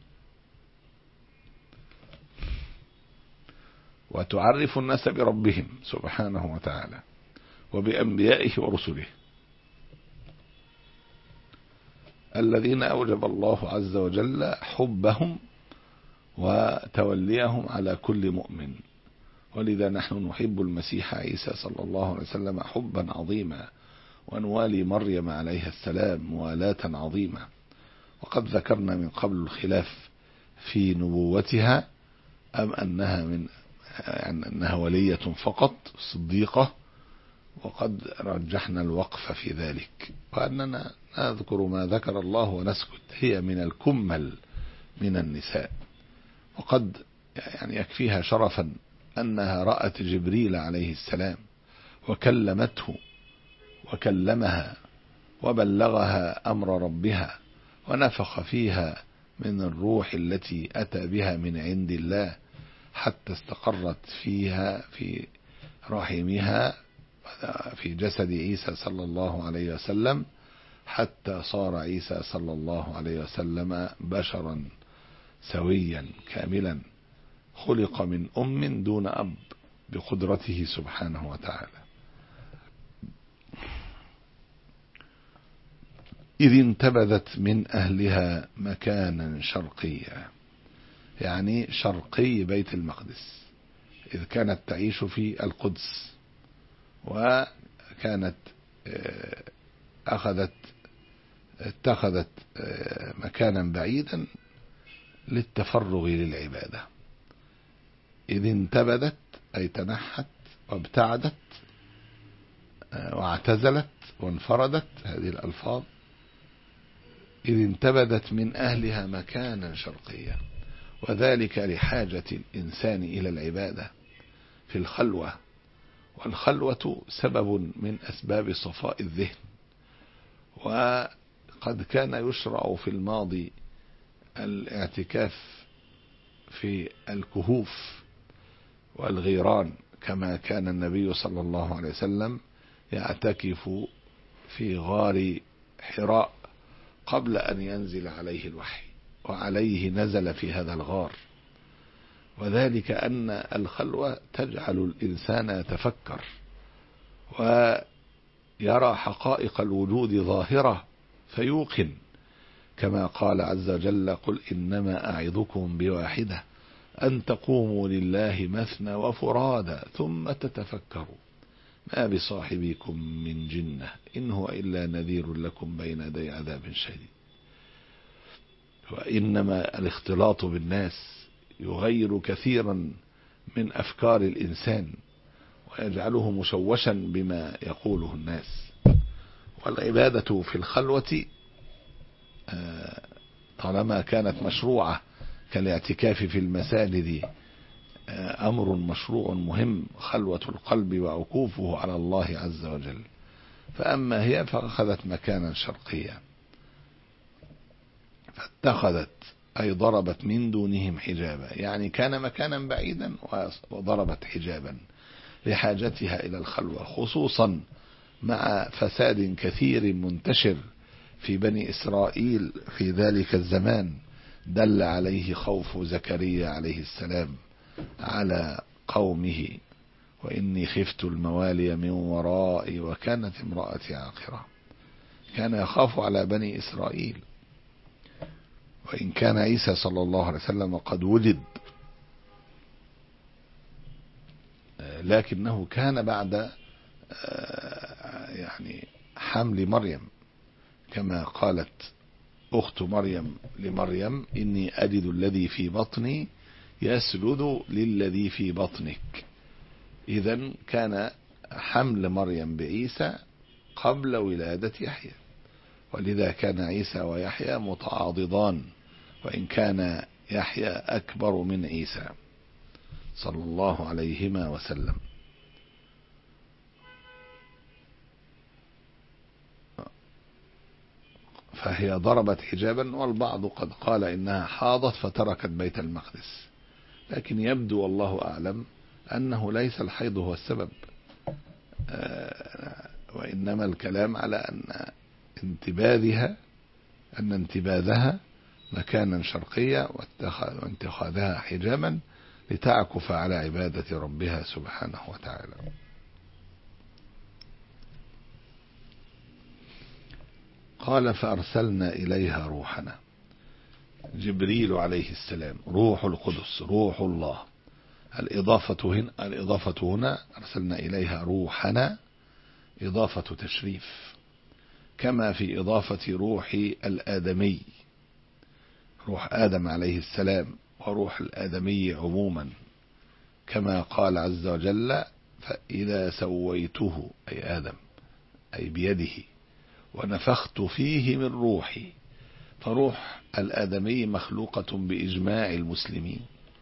وتعرف الناس بربهم سبحانه وتعالى وبأنبيائه ورسله الذين أوجب الله عز وجل حبهم وتوليهم على كل مؤمن. ولذا نحن نحب المسيح عيسى صلى الله عليه وسلم حبا عظيما، ونوالي مريم عليها السلام موالاة عظيمة. وقد ذكرنا من قبل الخلاف في نبوتها أم أنها من يعني أنها ولية فقط صديقة، وقد رجحنا الوقف في ذلك، وأننا نذكر ما ذكر الله ونسكت. هي من الكمل من النساء، وقد يعني يكفيها شرفا أنها رأت جبريل عليه السلام وكلمته وكلمها وبلغها أمر ربها ونفخ فيها من الروح التي أتى بها من عند الله حتى استقرت فيها في رحمها في جسد عيسى صلى الله عليه وسلم، حتى صار عيسى صلى الله عليه وسلم بشرا سويا كاملا خلق من أم دون أب بقدرته سبحانه وتعالى. إذ انتبذت من أهلها مكانا شرقيا، يعني شرقي بيت المقدس، إذ كانت تعيش في القدس وكانت أخذت اتخذت مكانا بعيدا للتفرغ للعبادة. إذ انتبذت أي تنحت وابتعدت واعتزلت وانفردت، هذه الألفاظ. إذ انتبذت من أهلها مكانا شرقيا، وذلك لحاجة الإنسان إلى العبادة في الخلوة، والخلوة سبب من أسباب صفاء الذهن. وقد كان يشرع في الماضي الاعتكاف في الكهوف والغيران، كما كان النبي صلى الله عليه وسلم يعتكف في غار حراء قبل أن ينزل عليه الوحي، وعليه نزل في هذا الغار. وذلك أن الخلوة تجعل الإنسان يتفكر ويرى حقائق الوجود ظاهرة فيوقن، كما قال عز وجل: قل إنما أعظكم بواحدة أن تقوموا لله مثنى وفرادا ثم تتفكروا ما بصاحبكم من جنة إن هو إلا نذير لكم بين يدي عذاب شديد. وإنما الاختلاط بالناس يغير كثيرا من أفكار الإنسان ويجعله مشوشا بما يقوله الناس. والعبادة في الخلوة طالما كانت مشروعة كالاعتكاف في المساجد، أمر مشروع مهم، خلوة القلب وعكوفه على الله عز وجل. فأما هي فأخذت مكانا شرقيا، فاتخذت أي ضربت من دونهم حجابا، يعني كان مكانا بعيدا وضربت حجابا لحاجتها إلى الخلوة، خصوصا مع فساد كثير منتشر في بني إسرائيل في ذلك الزمان، دل عليه خوف زكريا عليه السلام على قومه: وإني خفت الموالي من ورائي وكانت امرأتي عاقرة. كان يخاف على بني إسرائيل، وإن كان عيسى صلى الله عليه وسلم قد ولد، لكنه كان بعد يعني حمل مريم، كما قالت أخت مريم لمريم: إني أجد الذي في بطني يسجد للذي في بطنك. إذن كان حمل مريم بعيسى قبل ولادة يحيى، ولذا كان عيسى ويحيى متعاضدان، وإن كان يحيى أكبر من عيسى صلى الله عليهما وسلم. فهي ضربت حجابا، والبعض قد قال إنها حاضت فتركت بيت المقدس، لكن يبدو والله أعلم أنه ليس الحيض هو السبب، وإنما الكلام على أن انتباذها أن انتباذها مكانا شرقيا واتخاذها حجابا لتعكف على عبادة ربها سبحانه وتعالى. قال: فأرسلنا إليها روحنا، جبريل عليه السلام، روح القدس، روح الله. الإضافة هنا, الإضافة هنا أرسلنا إليها روحنا إضافة تشريف، كما في إضافة روح الآدمي، روح آدم عليه السلام، وروح الآدمي عموما، كما قال عز وجل: فإذا سويته، أي آدم، أي بيده، ونفخت فيه من روحي. فروح الآدمي مخلوقة بإجماع المسلمين،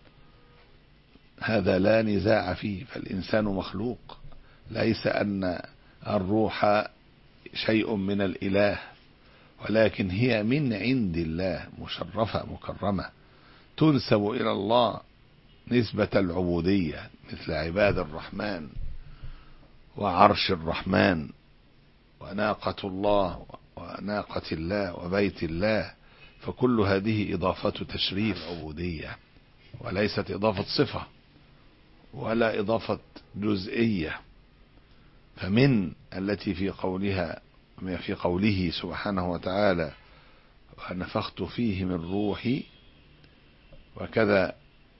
هذا لا نزاع فيه، فالإنسان مخلوق، ليس أن الروح شيء من الإله، ولكن هي من عند الله، مشرفة مكرمة، تنسب إلى الله نسبة العبودية، مثل عباد الرحمن وعرش الرحمن وناقة الله وناقة الله وبيت الله، فكل هذه إضافة تشريف عبودية، وليست إضافة صفة ولا إضافة جزئية. فمن التي في قولها في قوله سبحانه وتعالى: ونفخت فيه من روحي، وكذا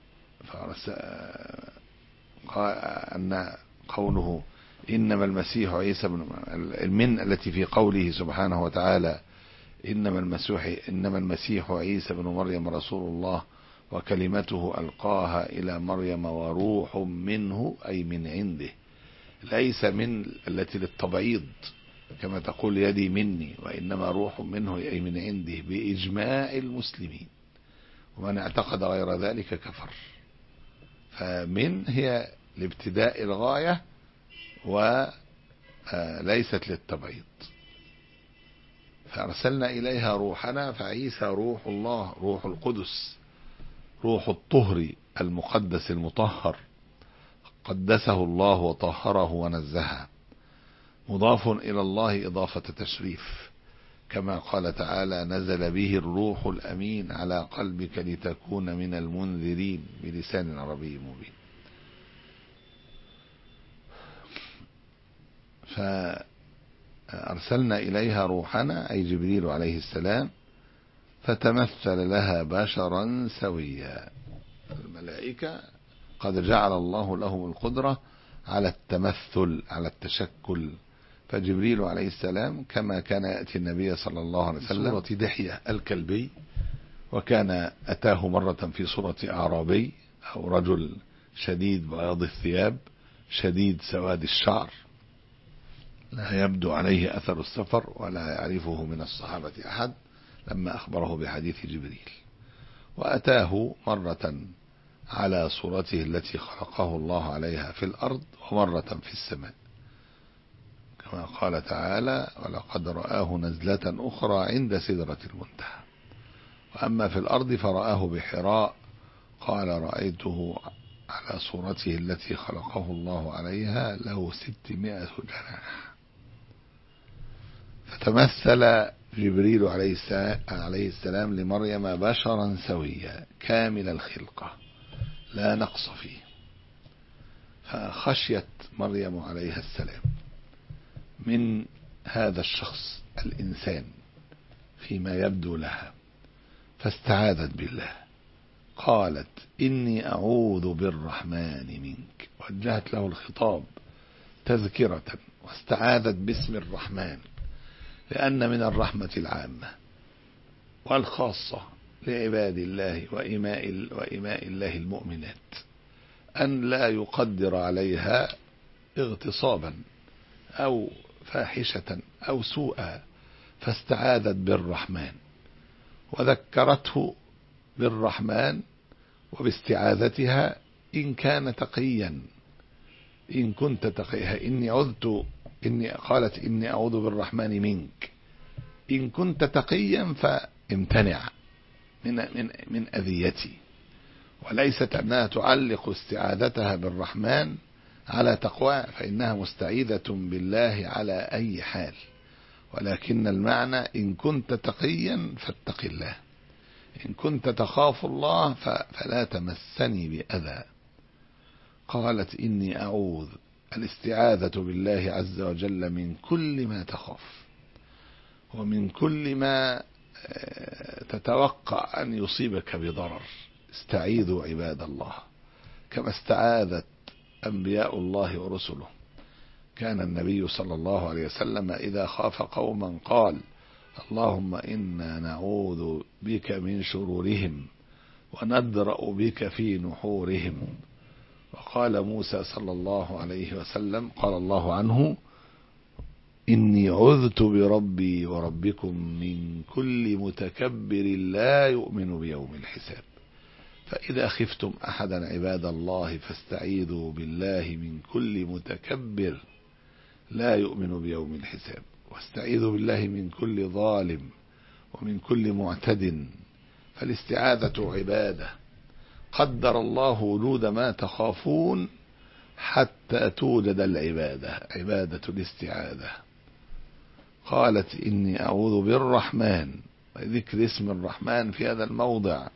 أن قوله إنما المسيح عيسى بن، من التي في قوله سبحانه وتعالى: إنما المسيح إنما المسيح عيسى بن مريم رسول الله وكلمته ألقاها إلى مريم وروح منه، أي من عنده، ليس من التي للتبعيض كما تقول يدي مني، وإنما روح منه أي من عنده بإجماع المسلمين، ومن اعتقد غير ذلك كفر. فمن هي لابتداء الغاية وليست للتبعيض. فأرسلنا إليها روحنا، فعيسى روح الله، روح القدس، روح الطهر المقدس المطهر، قدسه الله وطهره ونزهه، مضاف إلى الله إضافة تشريف، كما قال تعالى: نزل به الروح الأمين على قلبك لتكون من المنذرين بلسان عربي مبين. فأرسلنا إليها روحنا، أي جبريل عليه السلام، فتمثل لها بشرا سويا. الملائكة قد جعل الله لهم القدرة على التمثل، على التشكل، فجبريل عليه السلام كما كان يأتي النبي صلى الله عليه وسلم صورة دحية الكلبي، وكان أتاه مرة في صورة أعرابي أو رجل شديد بياض الثياب شديد سواد الشعر، لا يبدو عليه أثر السفر ولا يعرفه من الصحابة أحد، لما أخبره بحديث جبريل. وأتاه مرة على صورته التي خلقه الله عليها في الأرض، ومرة في السماء، كما قال تعالى: ولقد رآه نزلة أخرى عند سدرة المنتهى. وأما في الأرض فرآه بحراء، قال: رأيته على صورته التي خلقه الله عليها له ستمائة جناح. فتمثل جبريل عليه السلام لمريم بشرا سويا كامل الخلقة لا نقص فيه، فخشيت مريم عليها السلام من هذا الشخص الإنسان فيما يبدو لها، فاستعاذت بالله، قالت: إني أعوذ بالرحمن منك. وجهت له الخطاب تذكرة، واستعاذت باسم الرحمن، لأن من الرحمة العامة والخاصة لعباد الله وإماء, وإماء الله المؤمنات أن لا يقدر عليها اغتصابا أو فاحشة أو سوءا، فاستعاذت بالرحمن وذكرته بالرحمن وباستعاذتها إن كان تقيا، إن كنت تقيها. إني عذت إني قالت: إني أعوذ بالرحمن منك، إن كنت تقيا فامتنع من, من, من أذيتي. وليست أنها تعلق استعاذتها بالرحمن على تقوى، فإنها مستعيذة بالله على أي حال، ولكن المعنى: إن كنت تقيا فاتق الله، إن كنت تخاف الله فلا تمسني بأذى. قالت: إني أعوذ، الاستعاذة بالله عز وجل من كل ما تخاف ومن كل ما تتوقع أن يصيبك بضرر. استعيذوا عباد الله، كما استعاذت أنبياء الله ورسله. كان النبي صلى الله عليه وسلم إذا خاف قوما قال: اللهم إنا نعوذ بك من شرورهم وندرأ بك في نحورهم. وقال موسى صلى الله عليه وسلم قال الله عنه: إني عذت بربي وربكم من كل متكبر لا يؤمن بيوم الحساب. فإذا خفتم أحدا عباد الله فاستعيذوا بالله من كل متكبر لا يؤمن بيوم الحساب، واستعيذوا بالله من كل ظالم ومن كل معتد. فالاستعاذة عبادة، قدر الله وجود ما تخافون حتى توجد العبادة، عبادة الاستعاذة. قالت: إني أعوذ بالرحمن، ذكر اسم الرحمن في هذا الموضع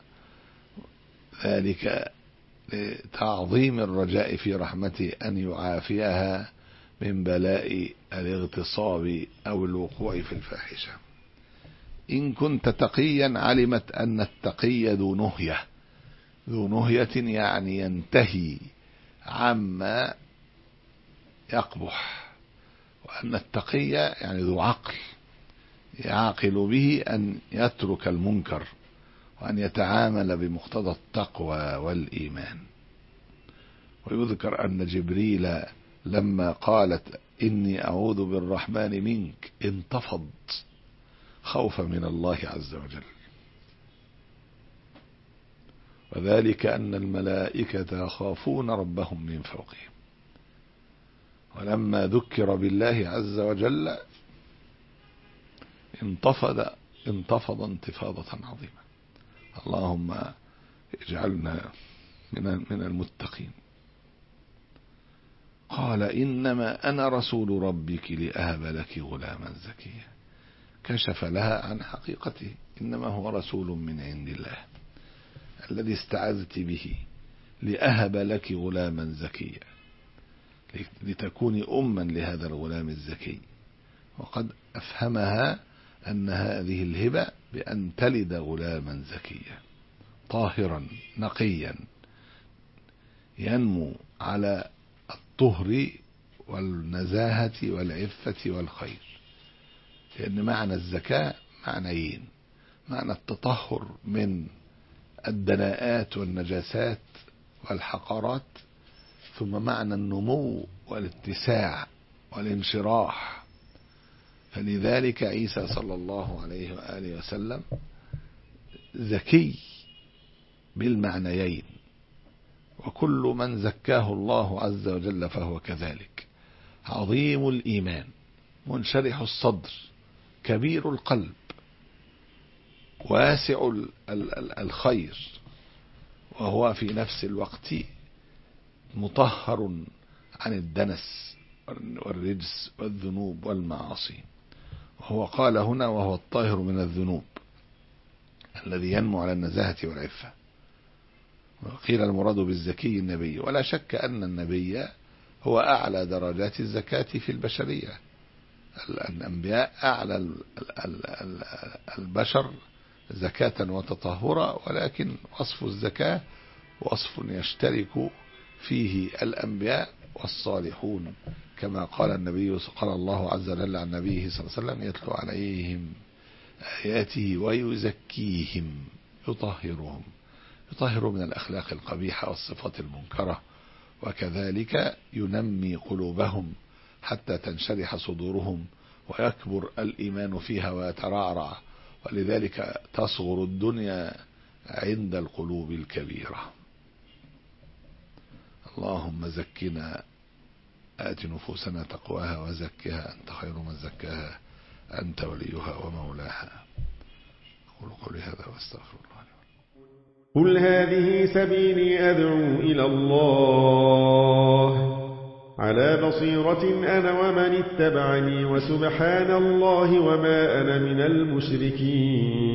ذلك لتعظيم الرجاء في رحمته أن يعافيها من بلاء الاغتصاب أو الوقوع في الفاحشة. إن كنت تقيا، علمت أن التقي ذو نهية، ذو نهية يعني ينتهي عما يقبح، وأن التقي يعني ذو عقل يعقل به أن يترك المنكر وأن يتعامل بمقتضى التقوى والإيمان. ويذكر أن جبريل لما قالت: إني أعوذ بالرحمن منك، انتفض خوفا من الله عز وجل، وذلك أن الملائكة يخافون ربهم من فوقهم. ولما ذكر بالله عز وجل انتفض انتفض انتفاضة عظيمة. اللهم اجعلنا من من المتقين. قال: إنما أنا رسول ربك لأهب لك غلاما زكيا. كشف لها عن حقيقته، إنما هو رسول من عند الله الذي استعذت به، لأهب لك غلاما زكيا، لتكوني أما لهذا الغلام الزكي. وقد أفهمها أن هذه الهبة بأن تلد غلاما زكيا طاهرا نقيا ينمو على الطهر والنزاهة والعفة والخير. لأن معنى الزكاة معنيين: معنى التطهر من الدناءات والنجاسات والحقارات، ثم معنى النمو والاتساع والانشراح فلذلك عيسى صلى الله عليه وآله وسلم ذكي بالمعنيين، وكل من زكاه الله عز وجل فهو كذلك، عظيم الإيمان، منشرح الصدر، كبير القلب، واسع الخير، وهو في نفس الوقت مطهر عن الدنس والرجس والذنوب والمعاصي. وهو قال هنا وهو الطاهر من الذنوب الذي ينمو على النزاهة والعفة. وقيل المراد بالزكي النبي، ولا شك أن النبي هو أعلى درجات الزكاة في البشرية. الأنبياء أعلى البشر زكاة وتطهرا، ولكن وصف الزكاة وصف يشترك فيه الأنبياء والصالحون، كما قال النبي قال الله عز وجل عن نبيه صلى الله عليه وسلم: يتلو عليهم آياته ويزكيهم، يطهرهم، يطهر من الأخلاق القبيحة والصفات المنكرة، وكذلك ينمي قلوبهم حتى تنشرح صدورهم ويكبر الإيمان فيها ويترعرع، ولذلك تصغر الدنيا عند القلوب الكبيرة. اللهم زكنا، آت نفوسنا تقواها وزكها أنت خير من زكاها أنت وليها ومولاها. أقول قولي هذا واستغفر الله. قل هذه سبيلي أدعو إلى الله على بصيرة أنا ومن اتبعني، وسبحان الله وما أنا من المشركين.